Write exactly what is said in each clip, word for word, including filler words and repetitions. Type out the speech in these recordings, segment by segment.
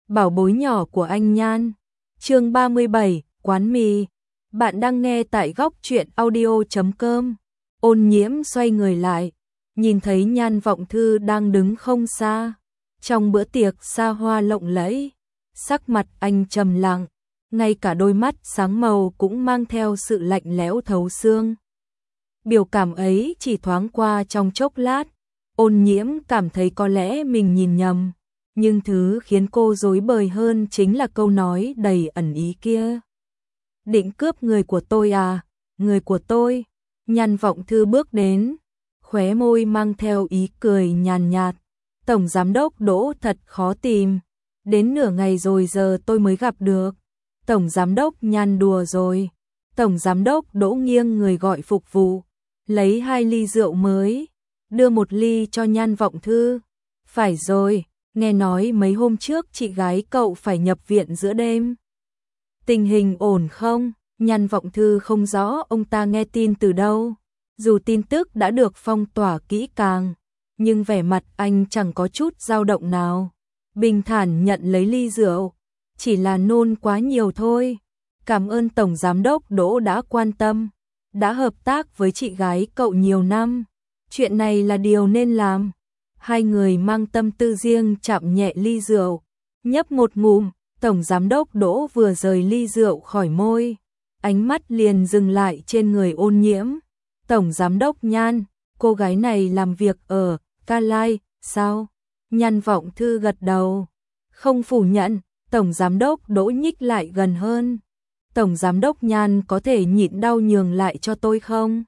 bảo bối nhỏ của anh Nhan. Chương ba mươi bảy, quán mì. Bạn đang nghe tại góc truyện audio chấm com. Ôn Nhiễm xoay người lại, nhìn thấy Nhan Vọng Thư đang đứng không xa, trong bữa tiệc xa hoa lộng lẫy, sắc mặt anh trầm lặng, ngay cả đôi mắt sáng màu cũng mang theo sự lạnh lẽo thấu xương. Biểu cảm ấy chỉ thoáng qua trong chốc lát, Ôn Nhiễm cảm thấy có lẽ mình nhìn nhầm, nhưng thứ khiến cô rối bời hơn chính là câu nói đầy ẩn ý kia. Định cướp người của tôi à, người của tôi. Nhan Vọng Thư bước đến, khóe môi mang theo ý cười nhàn nhạt. Tổng giám đốc Đỗ thật khó tìm, đến nửa ngày rồi giờ tôi mới gặp được. Tổng giám đốc Nhan đùa rồi. Tổng giám đốc Đỗ nghiêng người gọi phục vụ, lấy hai ly rượu mới, đưa một ly cho Nhan Vọng Thư. Phải rồi, nghe nói mấy hôm trước chị gái cậu phải nhập viện giữa đêm. Tình hình ổn không? Nhan Vọng Thư không rõ ông ta nghe tin từ đâu. Dù tin tức đã được phong tỏa kỹ càng, nhưng vẻ mặt anh chẳng có chút dao động nào. Bình thản nhận lấy ly rượu, chỉ là nôn quá nhiều thôi. Cảm ơn Tổng Giám đốc Đỗ đã quan tâm, đã hợp tác với chị gái cậu nhiều năm. Chuyện này là điều nên làm. Hai người mang tâm tư riêng chạm nhẹ ly rượu, nhấp một ngụm. Tổng Giám đốc Đỗ vừa rời ly rượu khỏi môi, ánh mắt liền dừng lại trên người Ôn Nhiễm. Tổng Giám đốc Nhan, cô gái này làm việc ở Ca Lai, sao? Nhan Vọng Thư gật đầu, không phủ nhận. Tổng Giám đốc Đỗ nhích lại gần hơn. Tổng Giám đốc Nhan có thể nhịn đau nhường lại cho tôi không?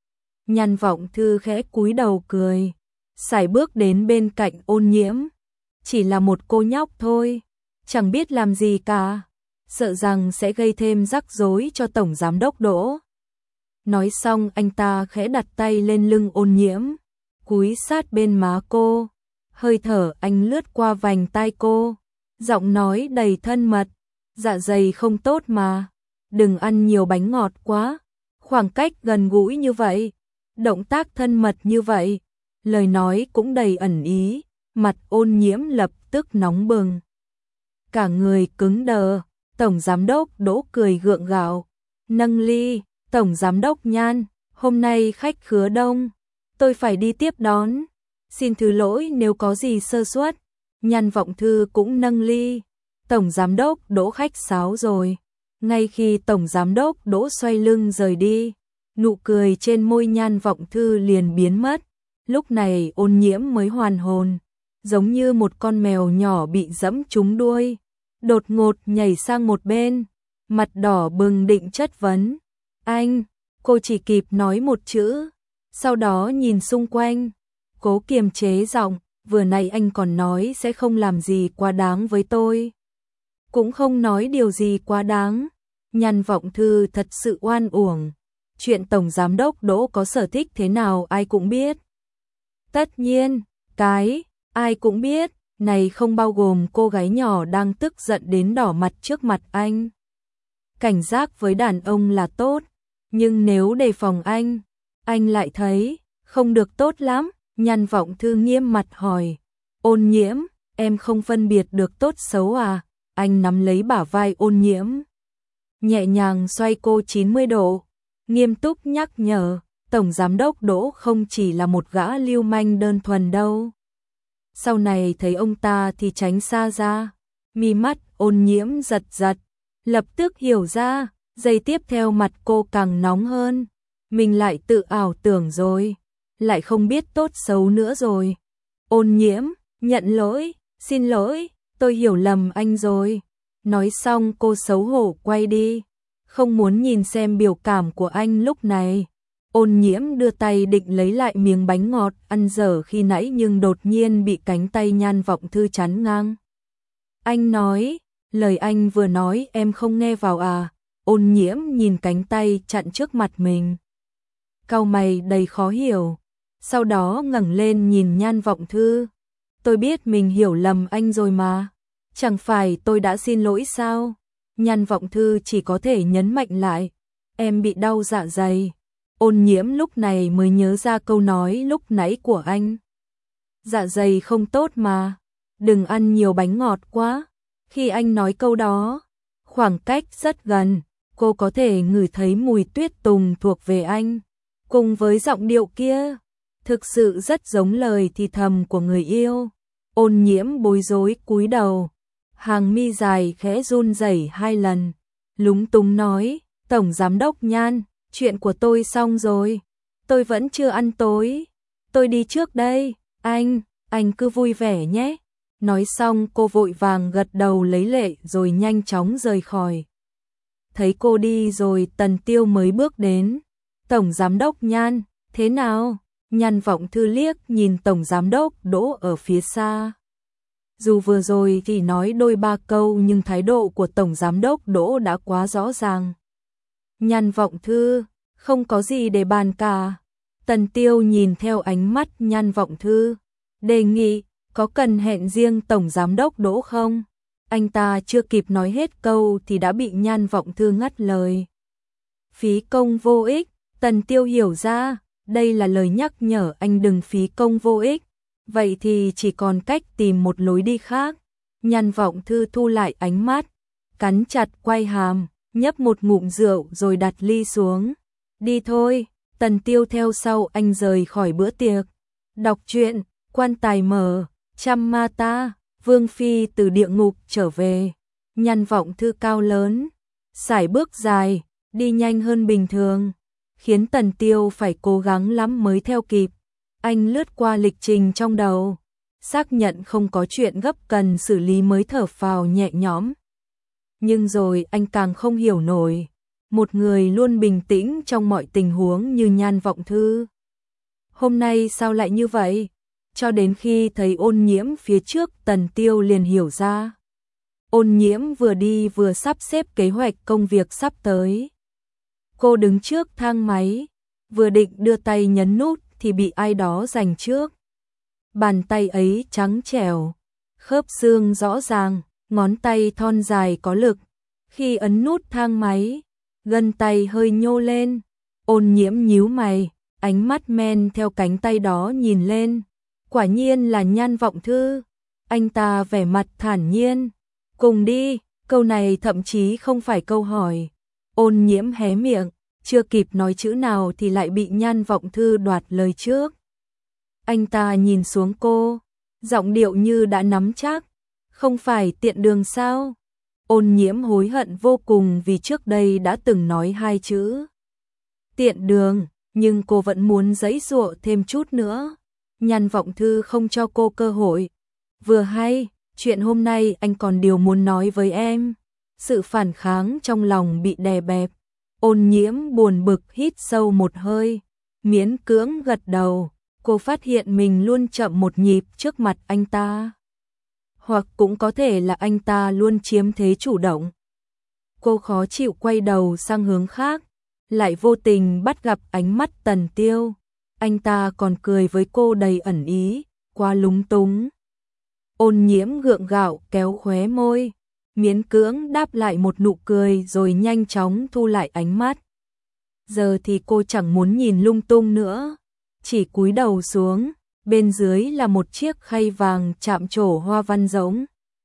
Nhan Vọng Thư khẽ cúi đầu cười, sải bước đến bên cạnh Ôn Nhiễm. Chỉ là một cô nhóc thôi, chẳng biết làm gì cả, sợ rằng sẽ gây thêm rắc rối cho Tổng Giám đốc Đỗ. Nói xong anh ta khẽ đặt tay lên lưng Ôn Nhiễm, cúi sát bên má cô, hơi thở anh lướt qua vành tai cô, giọng nói đầy thân mật. Dạ dày không tốt mà, đừng ăn nhiều bánh ngọt quá. Khoảng cách gần gũi như vậy, động tác thân mật như vậy, lời nói cũng đầy ẩn ý, mặt Ôn Nhiễm lập tức nóng bừng, cả người cứng đờ. Tổng Giám đốc Đỗ cười gượng gạo, nâng ly. Tổng Giám đốc Nhan, hôm nay khách khứa đông, tôi phải đi tiếp đón, xin thứ lỗi nếu có gì sơ suất. Nhan Vọng Thư cũng nâng ly. Tổng Giám đốc Đỗ khách sáo rồi. Ngay khi Tổng Giám đốc Đỗ xoay lưng rời đi, nụ cười trên môi Nhan Vọng Thư liền biến mất. Lúc này Ôn Nhiễm mới hoàn hồn, giống như một con mèo nhỏ bị dẫm trúng đuôi, đột ngột nhảy sang một bên, mặt đỏ bừng định chất vấn. Anh, cô chỉ kịp nói một chữ, sau đó nhìn xung quanh, cố kiềm chế giọng, vừa nãy anh còn nói sẽ không làm gì quá đáng với tôi. Cũng không nói điều gì quá đáng. Nhan Vọng Thư thật sự oan uổng. Chuyện Tổng Giám đốc Đỗ có sở thích thế nào ai cũng biết. Tất nhiên, cái ai cũng biết này không bao gồm cô gái nhỏ đang tức giận đến đỏ mặt trước mặt anh. Cảnh giác với đàn ông là tốt, nhưng nếu đề phòng anh, anh lại thấy không được tốt lắm. Nhan Vọng Thư nghiêm mặt hỏi, Ôn Nhiễm, em không phân biệt được tốt xấu à? Anh nắm lấy bả vai Ôn Nhiễm, nhẹ nhàng xoay cô chín mươi độ, nghiêm túc nhắc nhở, Tổng Giám đốc Đỗ không chỉ là một gã lưu manh đơn thuần đâu. Sau này thấy ông ta thì tránh xa ra. Mi mắt Ôn Nhiễm giật giật, lập tức hiểu ra, giây tiếp theo mặt cô càng nóng hơn. Mình lại tự ảo tưởng rồi, lại không biết tốt xấu nữa rồi. Ôn Nhiễm, nhận lỗi, xin lỗi, tôi hiểu lầm anh rồi. Nói xong cô xấu hổ quay đi, không muốn nhìn xem biểu cảm của anh lúc này. Ôn Nhiễm đưa tay định lấy lại miếng bánh ngọt ăn dở khi nãy nhưng đột nhiên bị cánh tay Nhan Vọng Thư chắn ngang. Anh nói, lời anh vừa nói em không nghe vào à? Ôn Nhiễm nhìn cánh tay chặn trước mặt mình, cau mày đầy khó hiểu, sau đó ngẩng lên nhìn Nhan Vọng Thư. Tôi biết mình hiểu lầm anh rồi mà, chẳng phải tôi đã xin lỗi sao? Nhan Vọng Thư chỉ có thể nhấn mạnh lại, em bị đau dạ dày. Ôn Nhiễm lúc này mới nhớ ra câu nói lúc nãy của anh. Dạ dày không tốt mà, đừng ăn nhiều bánh ngọt quá. Khi anh nói câu đó, khoảng cách rất gần, cô có thể ngửi thấy mùi tuyết tùng thuộc về anh, cùng với giọng điệu kia, thực sự rất giống lời thì thầm của người yêu. Ôn Nhiễm bối rối cúi đầu, hàng mi dài khẽ run rẩy hai lần, lúng túng nói, Tổng Giám đốc Nhan, chuyện của tôi xong rồi, tôi vẫn chưa ăn tối, tôi đi trước đây, anh, anh cứ vui vẻ nhé. Nói xong cô vội vàng gật đầu lấy lệ rồi nhanh chóng rời khỏi. Thấy cô đi rồi Tần Tiêu mới bước đến. Tổng Giám đốc Nhan, thế nào? Nhan Vọng Thư liếc nhìn Tổng Giám đốc Đỗ ở phía xa. Dù vừa rồi thì nói đôi ba câu nhưng thái độ của Tổng Giám đốc Đỗ đã quá rõ ràng. Nhan Vọng Thư, không có gì để bàn cả. Tần Tiêu nhìn theo ánh mắt Nhan Vọng Thư, đề nghị, có cần hẹn riêng Tổng Giám đốc Đỗ không? Anh ta chưa kịp nói hết câu thì đã bị Nhan Vọng Thư ngắt lời. Phí công vô ích, Tần Tiêu hiểu ra, đây là lời nhắc nhở anh đừng phí công vô ích. Vậy thì chỉ còn cách tìm một lối đi khác. Nhan Vọng Thư thu lại ánh mắt, cắn chặt quai hàm, nhấp một ngụm rượu rồi đặt ly xuống. Đi thôi, Tần Tiêu theo sau anh rời khỏi bữa tiệc. Đọc truyện, quan tài mở, trăm ma ta, Vương Phi từ địa ngục trở về. Nhan Vọng Thư cao lớn, sải bước dài, đi nhanh hơn bình thường, khiến Tần Tiêu phải cố gắng lắm mới theo kịp. Anh lướt qua lịch trình trong đầu, xác nhận không có chuyện gấp cần xử lý mới thở phào nhẹ nhõm. Nhưng rồi anh càng không hiểu nổi, một người luôn bình tĩnh trong mọi tình huống như Nhan Vọng Thư. Hôm nay sao lại như vậy? Cho đến khi thấy Ôn Nhiễm phía trước Tần Tiêu liền hiểu ra. Ôn Nhiễm vừa đi vừa sắp xếp kế hoạch công việc sắp tới. Cô đứng trước thang máy, vừa định đưa tay nhấn nút thì bị ai đó giành trước. Bàn tay ấy trắng trẻo, khớp xương rõ ràng, ngón tay thon dài có lực. Khi ấn nút thang máy, gân tay hơi nhô lên. Ôn Nhiễm nhíu mày, ánh mắt men theo cánh tay đó nhìn lên. Quả nhiên là Nhan Vọng Thư. Anh ta vẻ mặt thản nhiên. Cùng đi, câu này thậm chí không phải câu hỏi. Ôn Nhiễm hé miệng, chưa kịp nói chữ nào thì lại bị Nhan Vọng Thư đoạt lời trước. Anh ta nhìn xuống cô, giọng điệu như đã nắm chắc. Không phải tiện đường sao? Ôn Nhiễm hối hận vô cùng vì trước đây đã từng nói hai chữ tiện đường, nhưng cô vẫn muốn giãy giụa thêm chút nữa. Nhan Vọng Thư không cho cô cơ hội. Vừa hay, chuyện hôm nay anh còn điều muốn nói với em. Sự phản kháng trong lòng bị đè bẹp. Ôn Nhiễm buồn bực hít sâu một hơi, miễn cưỡng gật đầu. Cô phát hiện mình luôn chậm một nhịp trước mặt anh ta. Hoặc cũng có thể là anh ta luôn chiếm thế chủ động. Cô khó chịu quay đầu sang hướng khác, lại vô tình bắt gặp ánh mắt Tần Tiêu. Anh ta còn cười với cô đầy ẩn ý, quá lúng túng. Ôn Nhiễm gượng gạo kéo khóe môi, miễn cưỡng đáp lại một nụ cười rồi nhanh chóng thu lại ánh mắt. Giờ thì cô chẳng muốn nhìn lung tung nữa, chỉ cúi đầu xuống, bên dưới là một chiếc khay vàng chạm trổ hoa văn rỗng.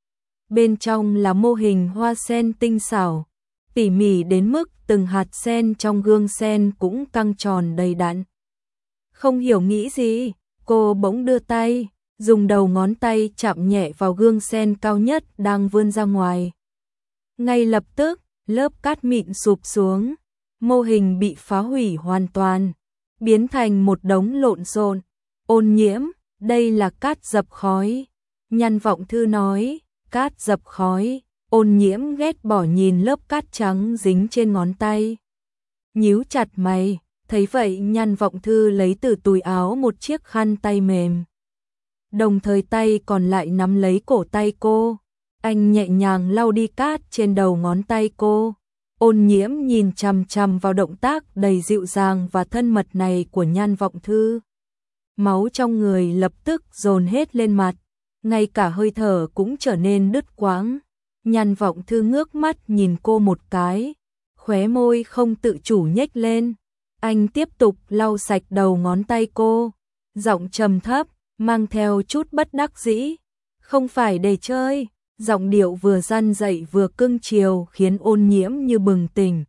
Bên trong là mô hình hoa sen tinh xảo, tỉ mỉ đến mức từng hạt sen trong gương sen cũng căng tròn đầy đặn. Không hiểu nghĩ gì, cô bỗng đưa tay, dùng đầu ngón tay chạm nhẹ vào gương sen cao nhất đang vươn ra ngoài. Ngay lập tức, lớp cát mịn sụp xuống, mô hình bị phá hủy hoàn toàn, biến thành một đống lộn xộn. Ôn Nhiễm, đây là cát dập khói. Nhan Vọng Thư nói, cát dập khói. Ôn Nhiễm ghét bỏ nhìn lớp cát trắng dính trên ngón tay, nhíu chặt mày. Thấy vậy Nhan Vọng Thư lấy từ túi áo một chiếc khăn tay mềm, đồng thời tay còn lại nắm lấy cổ tay cô. Anh nhẹ nhàng lau đi cát trên đầu ngón tay cô. Ôn Nhiễm nhìn chằm chằm vào động tác đầy dịu dàng và thân mật này của Nhan Vọng Thư. Máu trong người lập tức dồn hết lên mặt, ngay cả hơi thở cũng trở nên đứt quãng. Nhan Vọng Thư ngước mắt nhìn cô một cái, khóe môi không tự chủ nhếch lên. Anh tiếp tục lau sạch đầu ngón tay cô, giọng trầm thấp, mang theo chút bất đắc dĩ. Không phải để chơi, giọng điệu vừa gian dạy vừa cưng chiều khiến Ôn Nhiễm như bừng tỉnh.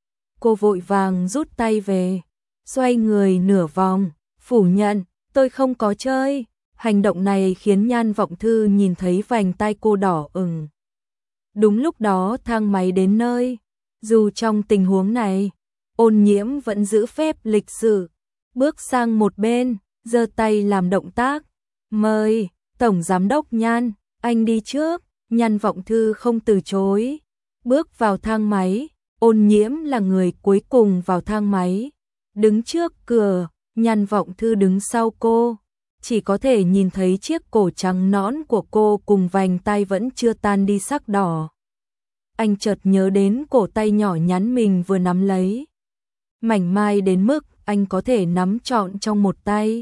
Cô vội vàng rút tay về, xoay người nửa vòng, phủ nhận, tôi không có chơi. Hành động này khiến Nhan Vọng Thư nhìn thấy vành tai cô đỏ ửng. Đúng lúc đó thang máy đến nơi, dù trong tình huống này, Ôn Nhiễm vẫn giữ phép lịch sự, bước sang một bên, giơ tay làm động tác, mời, Tổng Giám đốc Nhan, anh đi trước. Nhan Vọng Thư không từ chối, bước vào thang máy. Ôn Nhiễm là người cuối cùng vào thang máy, đứng trước cửa, Nhan Vọng Thư đứng sau cô, chỉ có thể nhìn thấy chiếc cổ trắng nõn của cô cùng vành tai vẫn chưa tan đi sắc đỏ. Anh chợt nhớ đến cổ tay nhỏ nhắn mình vừa nắm lấy, mảnh mai đến mức anh có thể nắm trọn trong một tay.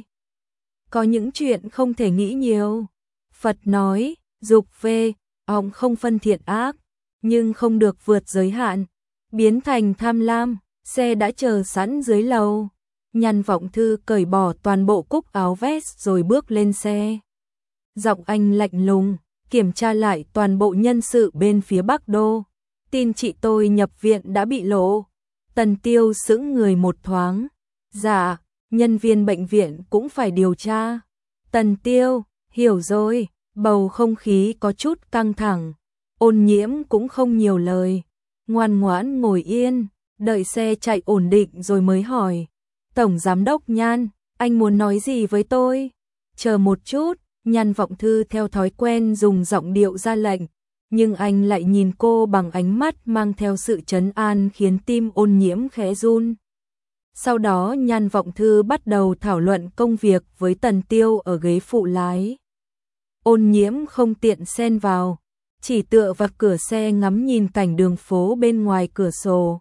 Có những chuyện không thể nghĩ nhiều. Phật nói, dục về, ong không phân thiện ác, nhưng không được vượt giới hạn, biến thành tham lam. Xe đã chờ sẵn dưới lầu. Nhan Vọng Thư cởi bỏ toàn bộ cúc áo vest rồi bước lên xe. Giọng anh lạnh lùng, kiểm tra lại toàn bộ nhân sự bên phía Bắc Đô. Tin chị tôi nhập viện đã bị lộ. Tần Tiêu sững người một thoáng. Dạ, nhân viên bệnh viện cũng phải điều tra. Tần Tiêu, hiểu rồi. Bầu không khí có chút căng thẳng. Ôn Nhiễm cũng không nhiều lời, ngoan ngoãn ngồi yên, đợi xe chạy ổn định rồi mới hỏi. Tổng Giám đốc Nhan, anh muốn nói gì với tôi? Chờ một chút. Nhan Vọng Thư theo thói quen dùng giọng điệu ra lệnh, nhưng anh lại nhìn cô bằng ánh mắt mang theo sự trấn an khiến tim Ôn Nhiễm khẽ run. Sau đó Nhan Vọng Thư bắt đầu thảo luận công việc với Tần Tiêu ở ghế phụ lái. Ôn Nhiễm không tiện xen vào, chỉ tựa vào cửa xe ngắm nhìn cảnh đường phố bên ngoài cửa sổ.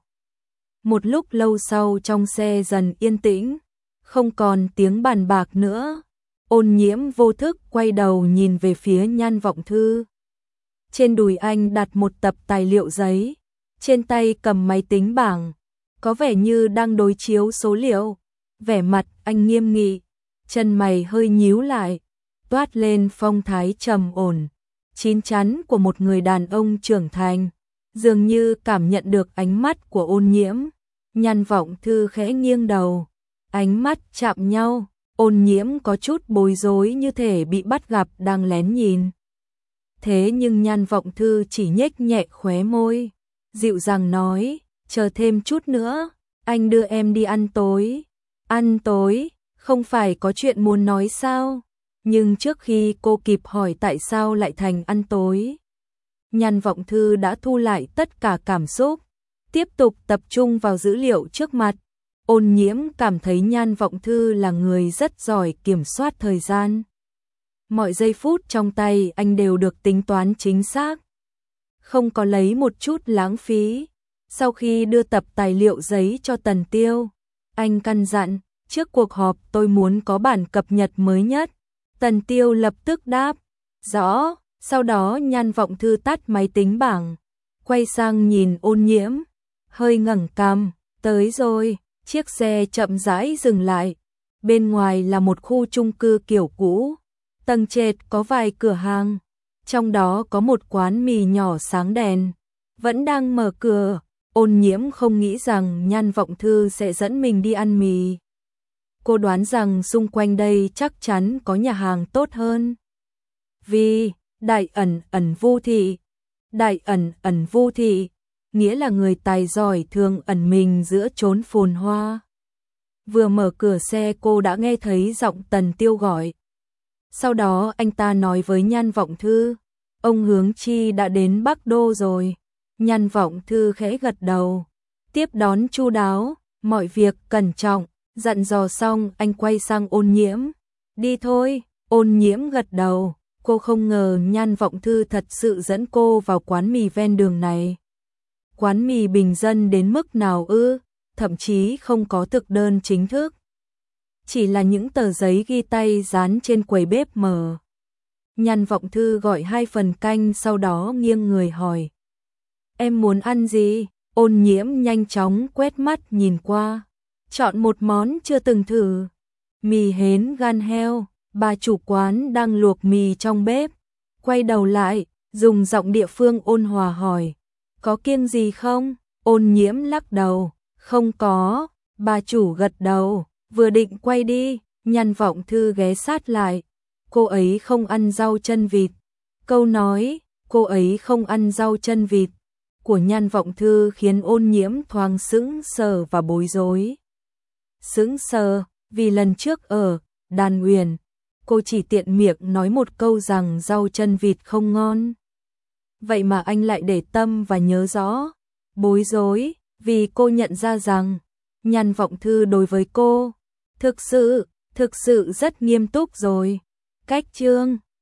Một lúc lâu sau trong xe dần yên tĩnh, không còn tiếng bàn bạc nữa. Ôn Nhiễm vô thức quay đầu nhìn về phía Nhan Vọng Thư. Trên đùi anh đặt một tập tài liệu giấy, trên tay cầm máy tính bảng, có vẻ như đang đối chiếu số liệu. Vẻ mặt anh nghiêm nghị, chân mày hơi nhíu lại, toát lên phong thái trầm ổn, chín chắn của một người đàn ông trưởng thành. Dường như cảm nhận được ánh mắt của Ôn Nhiễm, Nhan Vọng Thư khẽ nghiêng đầu, ánh mắt chạm nhau. Ôn Nhiễm có chút bối rối như thể bị bắt gặp đang lén nhìn. Thế nhưng Nhan Vọng Thư chỉ nhếch nhẹ khóe môi, dịu dàng nói, chờ thêm chút nữa, anh đưa em đi ăn tối. Ăn tối, không phải có chuyện muốn nói sao? Nhưng trước khi cô kịp hỏi tại sao lại thành ăn tối, Nhan Vọng Thư đã thu lại tất cả cảm xúc, tiếp tục tập trung vào dữ liệu trước mặt. Ôn Nhiễm cảm thấy Nhan Vọng Thư là người rất giỏi kiểm soát thời gian. Mọi giây phút trong tay anh đều được tính toán chính xác, không có lấy một chút lãng phí. Sau khi đưa tập tài liệu giấy cho Tần Tiêu, anh căn dặn, trước cuộc họp tôi muốn có bản cập nhật mới nhất. Tần Tiêu lập tức đáp, rõ. Sau đó Nhan Vọng Thư tắt máy tính bảng, quay sang nhìn Ôn Nhiễm, hơi ngẩng cằm, tới rồi. Chiếc xe chậm rãi dừng lại, bên ngoài là một khu chung cư kiểu cũ, tầng trệt có vài cửa hàng, trong đó có một quán mì nhỏ sáng đèn, vẫn đang mở cửa. Ôn Nhiễm không nghĩ rằng Nhan Vọng Thư sẽ dẫn mình đi ăn mì. Cô đoán rằng xung quanh đây chắc chắn có nhà hàng tốt hơn. Vì Đại ẩn ẩn Vu thị, Đại ẩn ẩn Vu thị nghĩa là người tài giỏi thường ẩn mình giữa chốn phồn hoa. Vừa mở cửa xe cô đã nghe thấy giọng Tần Tiêu gọi. Sau đó anh ta nói với Nhan Vọng Thư, ông Hướng Chi đã đến Bắc Đô rồi. Nhan Vọng Thư khẽ gật đầu, tiếp đón chu đáo, mọi việc cẩn trọng. Dặn dò xong anh quay sang Ôn Nhiễm, đi thôi. Ôn Nhiễm gật đầu, cô không ngờ Nhan Vọng Thư thật sự dẫn cô vào quán mì ven đường này. Quán mì bình dân đến mức nào ư, thậm chí không có thực đơn chính thức, chỉ là những tờ giấy ghi tay dán trên quầy bếp mở. Nhan Vọng Thư gọi hai phần canh, sau đó nghiêng người hỏi, em muốn ăn gì? Ôn Nhiễm nhanh chóng quét mắt nhìn qua, chọn một món chưa từng thử, mì hến gan heo. Bà chủ quán đang luộc mì trong bếp, quay đầu lại, Dùng giọng địa phương ôn hòa hỏi, có kiêng gì không? Ôn Nhiễm lắc đầu, không có. Bà chủ gật đầu, vừa định quay đi, Nhan Vọng Thư ghé sát lại. Cô ấy không ăn rau chân vịt. Câu nói, cô ấy không ăn rau chân vịt của Nhan Vọng Thư khiến Ôn Nhiễm thoáng sững sờ và bối rối. Sững sờ, vì lần trước ở Đan Uyển, cô chỉ tiện miệng nói một câu rằng rau chân vịt không ngon. Vậy mà anh lại để tâm và nhớ rõ. Bối rối, vì cô nhận ra rằng Nhan Vọng Thư đối với cô thực sự, thực sự rất nghiêm túc rồi. Cách chương